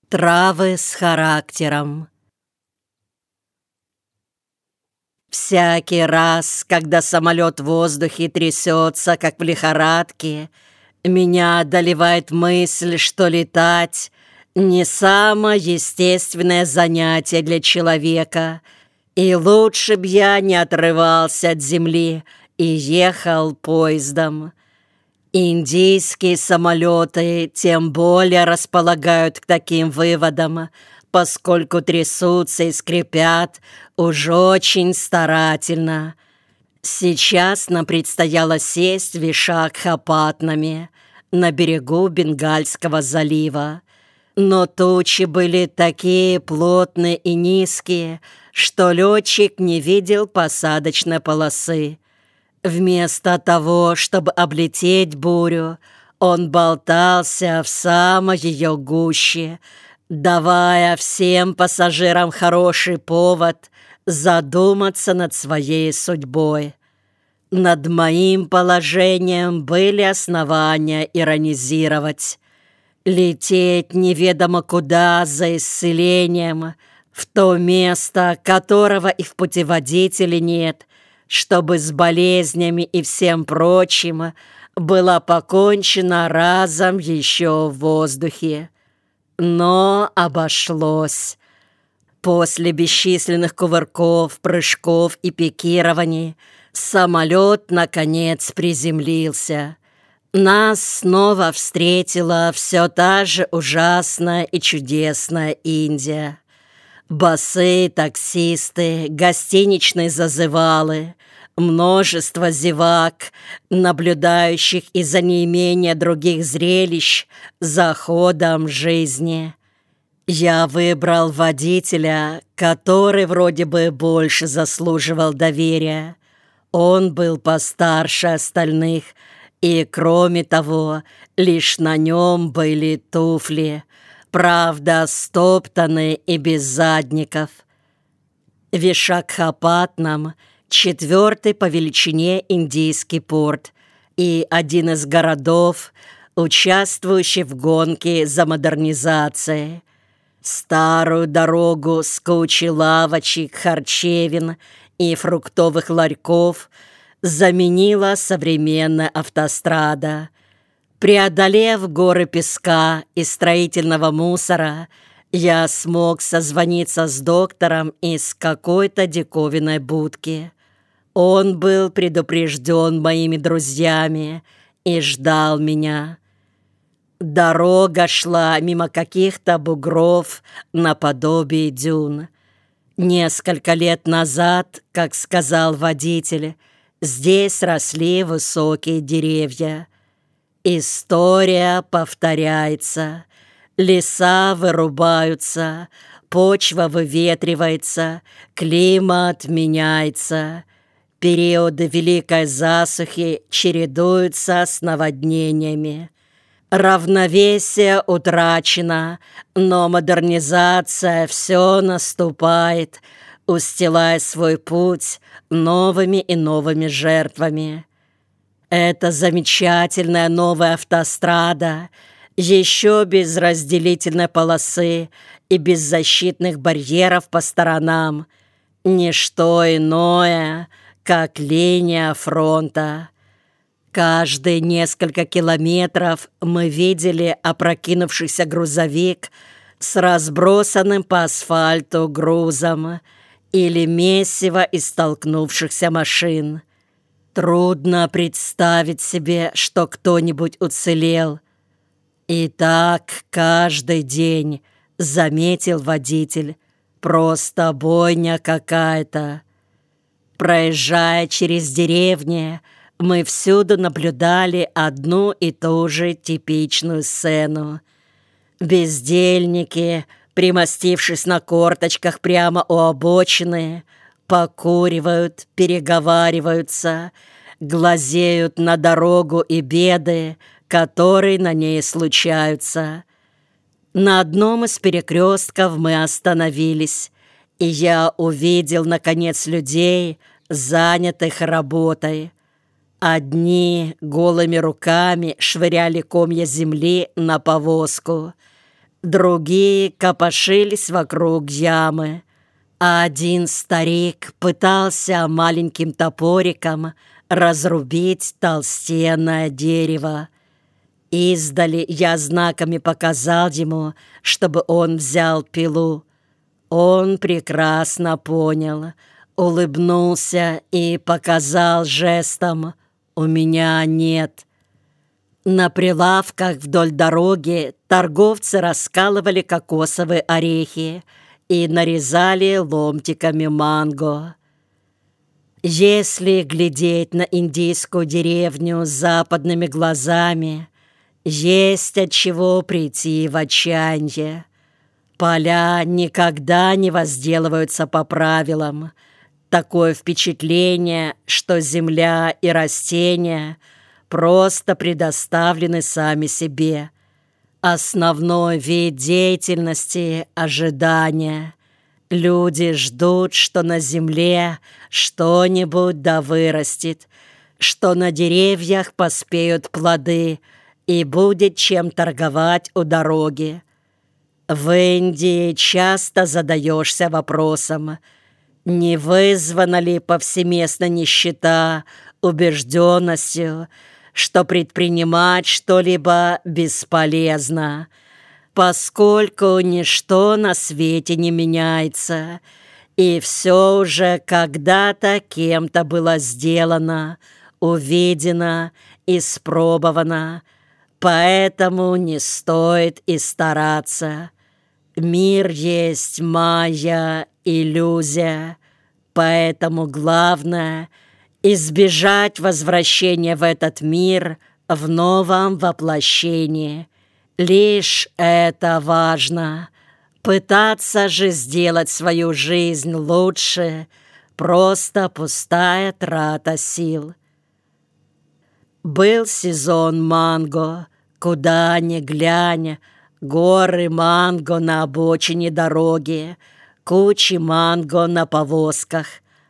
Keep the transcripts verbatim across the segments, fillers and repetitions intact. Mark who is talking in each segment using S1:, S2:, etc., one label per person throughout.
S1: Травы с характером. Всякий раз, когда самолет в воздухе трясется, как в лихорадке, меня одолевает мысль, что летать — не самое естественное занятие для человека, и лучше б я не отрывался от земли и ехал поездом. Индийские самолеты тем более располагают к таким выводам, поскольку трясутся и скрипят уж очень старательно. Сейчас нам предстояло сесть в Вишакхапатнаме на берегу Бенгальского залива. Но тучи были такие плотные и низкие, что летчик не видел посадочной полосы. Вместо того, чтобы облететь бурю, он болтался в самой ее гуще, давая всем пассажирам хороший повод задуматься над своей судьбой. Над моим положением были основания иронизировать. Лететь неведомо куда за исцелением, в то место, которого и в путеводителе нет, чтобы с болезнями и всем прочим было покончено разом еще в воздухе. Но обошлось. После бесчисленных кувырков, прыжков и пикирований самолет, наконец, приземлился. Нас снова встретила все та же ужасная и чудесная Индия. Босые таксисты, гостиничные зазывалы, множество зевак, наблюдающих из-за неимения других зрелищ за ходом жизни. Я выбрал водителя, который вроде бы больше заслуживал доверия. Он был постарше остальных, и, кроме того, лишь на нем были туфли, правда, стоптанные и без задников. Вишакхапатнам — четвертый по величине индийский порт и один из городов, участвующий в гонке за модернизацией. Старую дорогу с кучей лавочек, харчевин и фруктовых ларьков заменила современная автострада. Преодолев горы песка и строительного мусора, я смог созвониться с доктором из какой-то диковинной будки. Он был предупрежден моими друзьями и ждал меня. Дорога шла мимо каких-то бугров наподобие дюн. Несколько лет назад, как сказал водитель, здесь росли высокие деревья. История повторяется. Леса вырубаются, почва выветривается, климат меняется. Периоды великой засухи чередуются с наводнениями. Равновесие утрачено, но модернизация все наступает, устилая свой путь новыми и новыми жертвами. Эта замечательная новая автострада, еще без разделительной полосы и без защитных барьеров по сторонам, ничто иное, как линия фронта. Каждые несколько километров мы видели опрокинувшийся грузовик с разбросанным по асфальту грузом или месиво из столкнувшихся машин. Трудно представить себе, что кто-нибудь уцелел. И так каждый день, заметил водитель, просто бойня какая-то. Проезжая через деревни, мы всюду наблюдали одну и ту же типичную сцену. Бездельники, примостившись на корточках прямо у обочины, покуривают, переговариваются, глазеют на дорогу и беды, которые на ней случаются. На одном из перекрестков мы остановились, и я увидел, наконец, людей, занятых работой. Одни голыми руками швыряли комья земли на повозку, Другие копошились вокруг ямы, а один старик пытался маленьким топориком разрубить толстенное дерево. Издали я знаками показал ему, чтобы он взял пилу. Он прекрасно понял, улыбнулся и показал жестом: «У меня нет». На прилавках вдоль дороги торговцы раскалывали кокосовые орехи и нарезали ломтиками манго. Если глядеть на индийскую деревню с западными глазами, есть от чего прийти в отчаяние. Поля никогда не возделываются по правилам. Такое впечатление, что земля и растения просто предоставлены сами себе. Основной вид деятельности — ожидание. Люди ждут, что на земле что-нибудь да вырастет, что на деревьях поспеют плоды и будет чем торговать у дороги. В Индии часто задаешься вопросом, не вызвана ли повсеместно нищета убежденностью, что предпринимать что-либо бесполезно, поскольку ничто на свете не меняется, и все уже когда-то кем-то было сделано, увидено, испробовано, поэтому не стоит и стараться. Мир есть майя, иллюзия, поэтому главное — избежать возвращения в этот мир в новом воплощении. Лишь это важно. Пытаться же сделать свою жизнь лучше — просто пустая трата сил. Был сезон манго, куда ни глянь, горы манго на обочине дороги, кучи манго на повозках.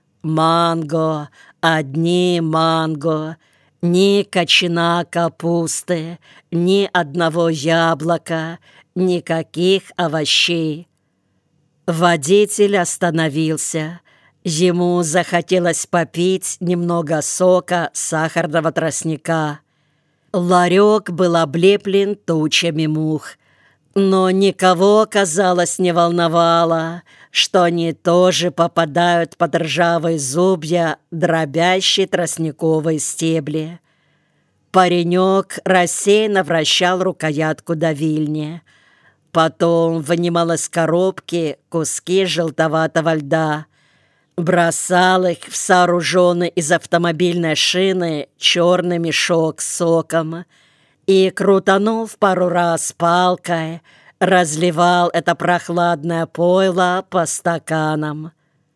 S1: Манго, одни манго, ни кочана капусты, ни одного яблока, никаких овощей. Водитель остановился. Ему захотелось попить немного сока сахарного тростника. Ларек был облеплен тучами мух, но никого, казалось, не волновало, что они тоже попадают под ржавые зубья, дробящие тростниковые стебли. Паренек рассеянно вращал рукоятку давильни. Потом вынимал из коробки куски желтоватого льда, бросал их в сооруженный из автомобильной шины черный мешок с соком и, крутанув пару раз палкой, разливал это прохладное пойло по стаканам.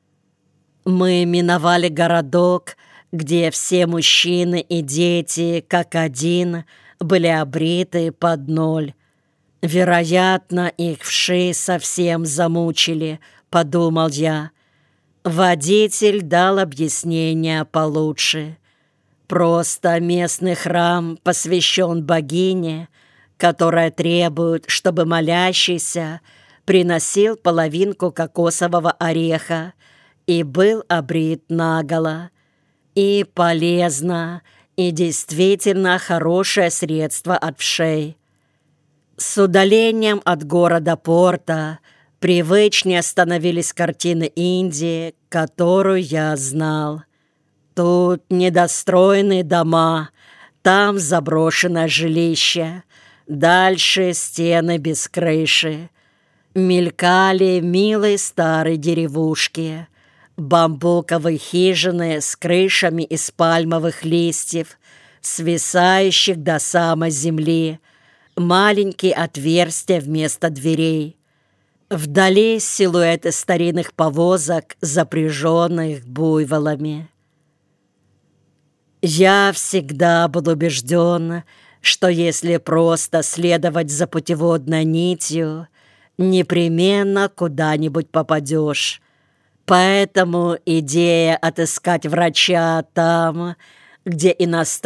S1: Мы миновали городок, где все мужчины и дети, как один, были обриты под ноль. Вероятно, их вши совсем замучили, подумал я. Водитель дал объяснение получше. Просто местный храм посвящен богине, которая требует, чтобы молящийся приносил половинку кокосового ореха и был обрит наголо. И полезно, и действительно хорошее средство от вшей. С удалением от города-порта привычнее становились картины Индии, которую я знал. Тут недостроенные дома, там заброшенное жилище, дальше стены без крыши. Мелькали милые старые деревушки, бамбуковые хижины с крышами из пальмовых листьев, свисающих до самой земли, маленькие отверстия вместо дверей. Вдали силуэты старинных повозок, запряженных буйволами. Я всегда был убежден, что если просто следовать за путеводной нитью, непременно куда-нибудь попадешь. Поэтому идея отыскать врача там, где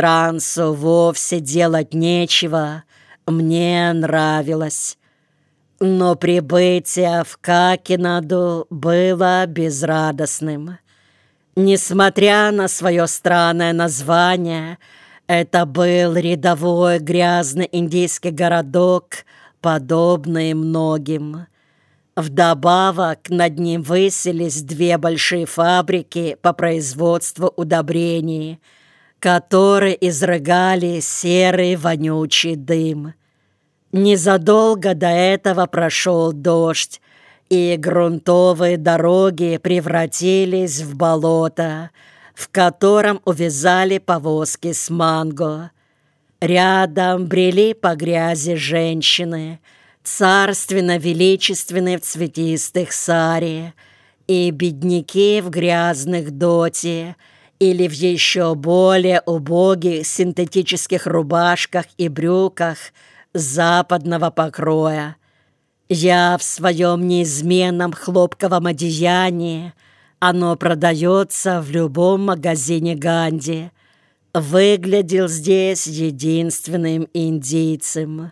S1: иностранцу вовсе делать нечего, мне нравилась. Но прибытие в Какинаду было безрадостным. Несмотря на свое странное название, это был рядовой грязный индийский городок, подобный многим. Вдобавок над ним высились две большие фабрики по производству удобрений, которые изрыгали серый вонючий дым. Незадолго до этого прошел дождь, и грунтовые дороги превратились в болото, в котором увязали повозки с манго. Рядом брели по грязи женщины, царственно-величественные в цветистых саре, и бедняки в грязных доти или в еще более убогих синтетических рубашках и брюках западного покроя. Я в своем неизменном хлопковом одеянии, оно продается в любом магазине Ганди, выглядел здесь единственным индийцем.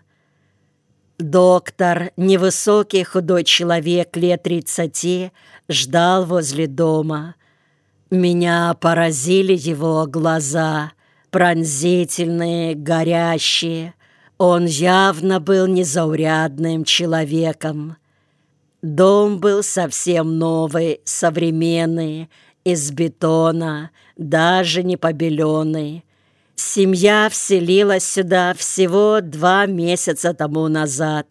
S1: Доктор, невысокий худой человек лет тридцати, ждал возле дома. Меня поразили его глаза, пронзительные, горящие. Он явно был незаурядным человеком. Дом был совсем новый, современный, из бетона, даже не побеленный. Семья вселилась сюда всего два месяца тому назад.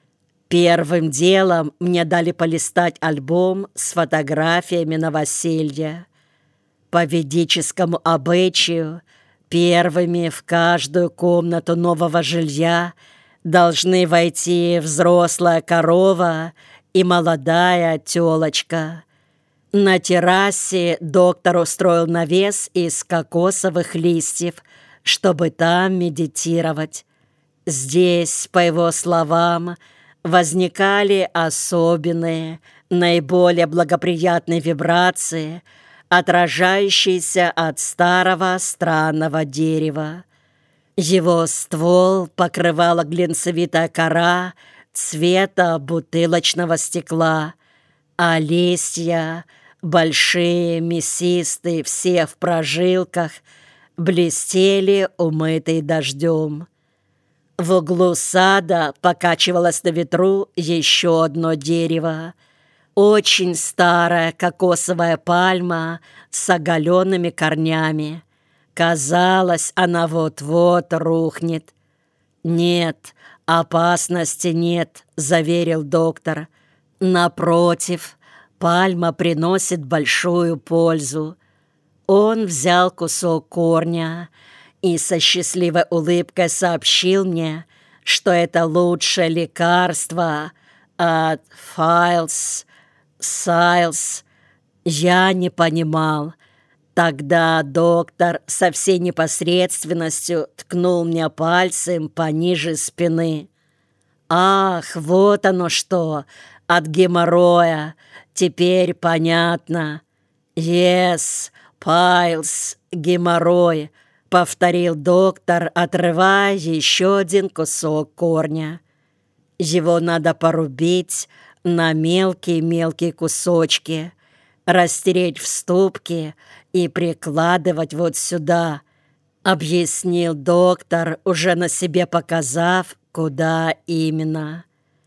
S1: Первым делом мне дали полистать альбом с фотографиями новоселья. По ведическому обычаю, первыми в каждую комнату нового жилья должны войти взрослая корова и молодая тёлочка. На террасе доктор устроил навес из кокосовых листьев, чтобы там медитировать. Здесь, по его словам, возникали особенные, наиболее благоприятные вибрации, отражающиеся от старого странного дерева. Его ствол покрывала глинцевитая кора цвета бутылочного стекла, а листья, большие, мясистые, все в прожилках, блестели, умытые дождем. В углу сада покачивалось на ветру еще одно дерево, очень старая кокосовая пальма с оголенными корнями. Казалось, она вот-вот рухнет. «Нет, опасности нет», — заверил доктор. «Напротив, пальма приносит большую пользу». Он взял кусок корня и со счастливой улыбкой сообщил мне, что это лучшее лекарство от Файлс, Сайлс. Я не понимал. Тогда доктор со всей непосредственностью ткнул мне пальцем пониже спины. «Ах, вот оно что! От геморроя! Теперь понятно!» «Yes, piles, геморрой», — повторил доктор, отрывая еще один кусок корня. «Его надо порубить на мелкие-мелкие кусочки, растереть в ступке и прикладывать вот сюда», — объяснил доктор, уже на себе показав, куда именно.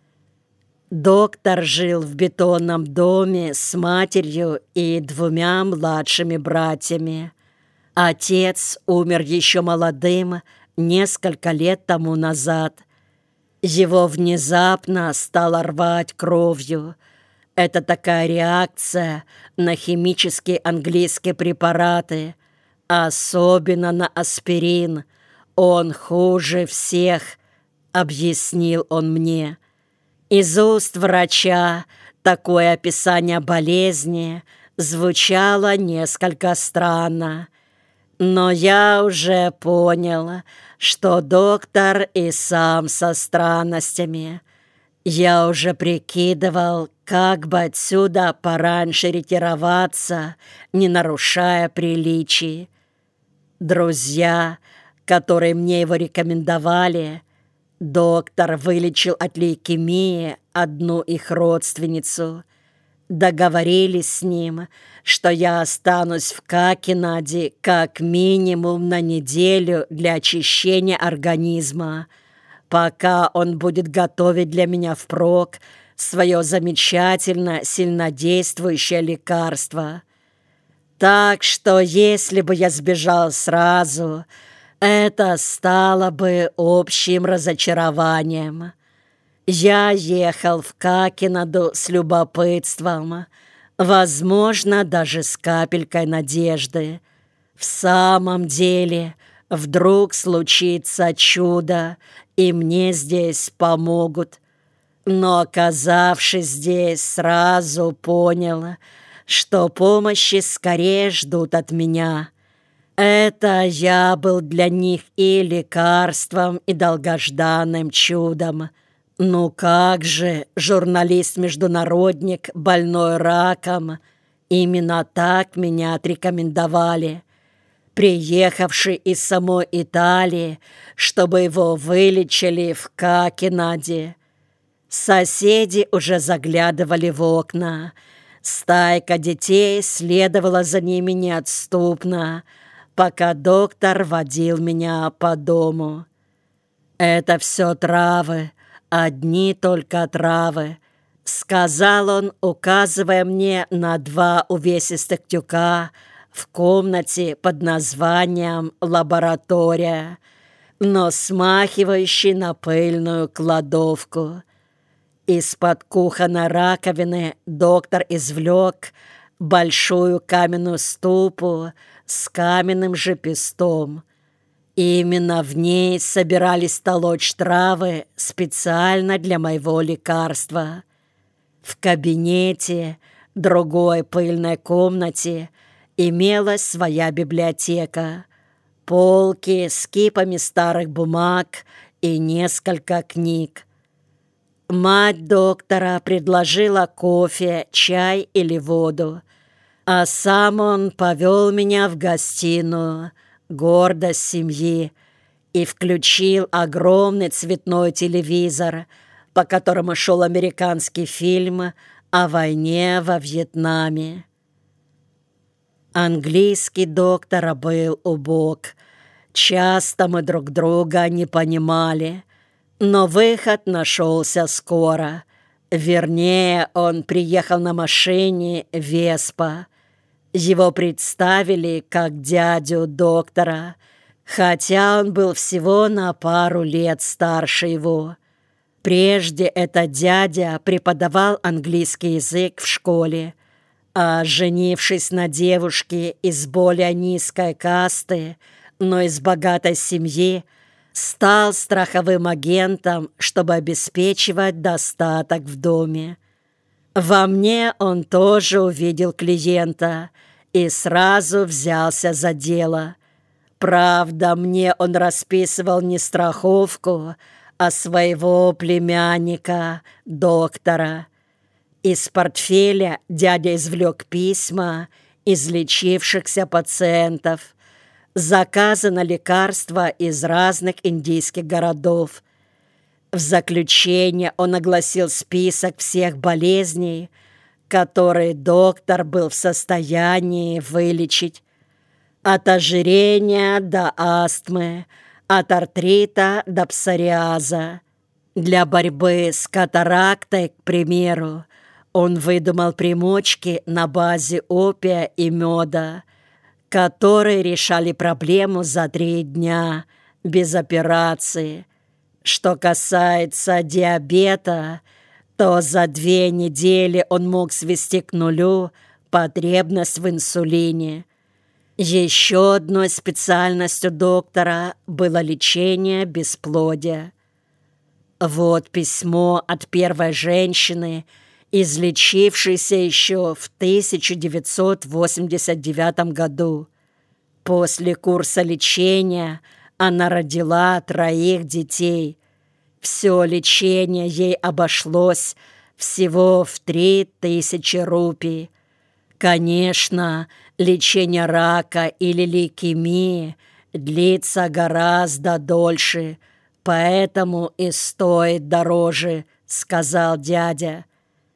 S1: Доктор жил в бетонном доме с матерью и двумя младшими братьями. Отец умер еще молодым, несколько лет тому назад. Его внезапно стало рвать кровью. Это такая реакция на химические английские препараты, особенно на аспирин. Он хуже всех, объяснил он мне. Из уст врача такое описание болезни звучало несколько странно. Но я уже понял, что доктор и сам со странностями. Я уже прикидывал, как бы отсюда пораньше ретироваться, не нарушая приличий. Друзья, которые мне его рекомендовали, доктор вылечил от лейкемии, одну их родственницу. Договорились с ним, что я останусь в Какинаде как минимум на неделю для очищения организма, пока он будет готовить для меня впрок свое замечательно сильнодействующее лекарство. Так что если бы я сбежал сразу, это стало бы общим разочарованием. Я ехал в Какинаду с любопытством, возможно, даже с капелькой надежды. В самом деле, вдруг случится чудо, и мне здесь помогут. Но, оказавшись здесь, сразу понял, что помощи скорее ждут от меня. Это я был для них и лекарством, и долгожданным чудом. Ну как же, журналист-международник, больной раком, именно так меня отрекомендовали, приехавший из самой Италии, чтобы его вылечили в Какинаде. Соседи уже заглядывали в окна. Стайка детей следовала за ними неотступно, пока доктор водил меня по дому. «Это все травы, одни только травы», — сказал он, указывая мне на два увесистых тюка в комнате под названием «Лаборатория», но смахивающий на пыльную кладовку. Из-под кухонной раковины доктор извлек большую каменную ступу с каменным же пестом. Именно в ней собирались толочь травы специально для моего лекарства. В кабинете, другой пыльной комнате, имелась своя библиотека, полки с кипами старых бумаг и несколько книг. Мать доктора предложила кофе, чай или воду, а сам он повел меня в гостиную, гордость семьи, и включил огромный цветной телевизор, по которому шел американский фильм о войне во Вьетнаме. Английский доктора был убог. Часто мы друг друга не понимали, но выход нашелся скоро. Вернее, он приехал на машине «Веспа». Его представили как дядю доктора, хотя он был всего на пару лет старше его. Прежде этот дядя преподавал английский язык в школе, а, женившись на девушке из более низкой касты, но из богатой семьи, стал страховым агентом, чтобы обеспечивать достаток в доме. Во мне он тоже увидел клиента и сразу взялся за дело. Правда, мне он расписывал не страховку, а своего племянника, доктора. Из портфеля дядя извлек письма излечившихся пациентов, заказы на лекарства из разных индийских городов. В заключение он огласил список всех болезней, которые доктор был в состоянии вылечить. От ожирения до астмы, от артрита до псориаза. Для борьбы с катарактой, к примеру, он выдумал примочки на базе опия и меда, которые решали проблему за три дня, без операции. Что касается диабета, то за две недели он мог свести к нулю потребность в инсулине. Еще одной специальностью доктора было лечение бесплодия. Вот письмо от первой женщины, излечившейся еще в тысяча девятьсот восемьдесят девятом году. После курса лечения она родила троих детей. Все лечение ей обошлось всего в три тысячи рупий. Конечно, лечение рака или лейкемии длится гораздо дольше, «Поэтому и стоит дороже», — сказал дядя.